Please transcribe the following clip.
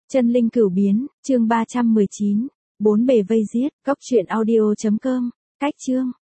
Chân linh cửu biến, chương 319. Bốn bề vây giết, cốc truyện audio.com. Cách chương.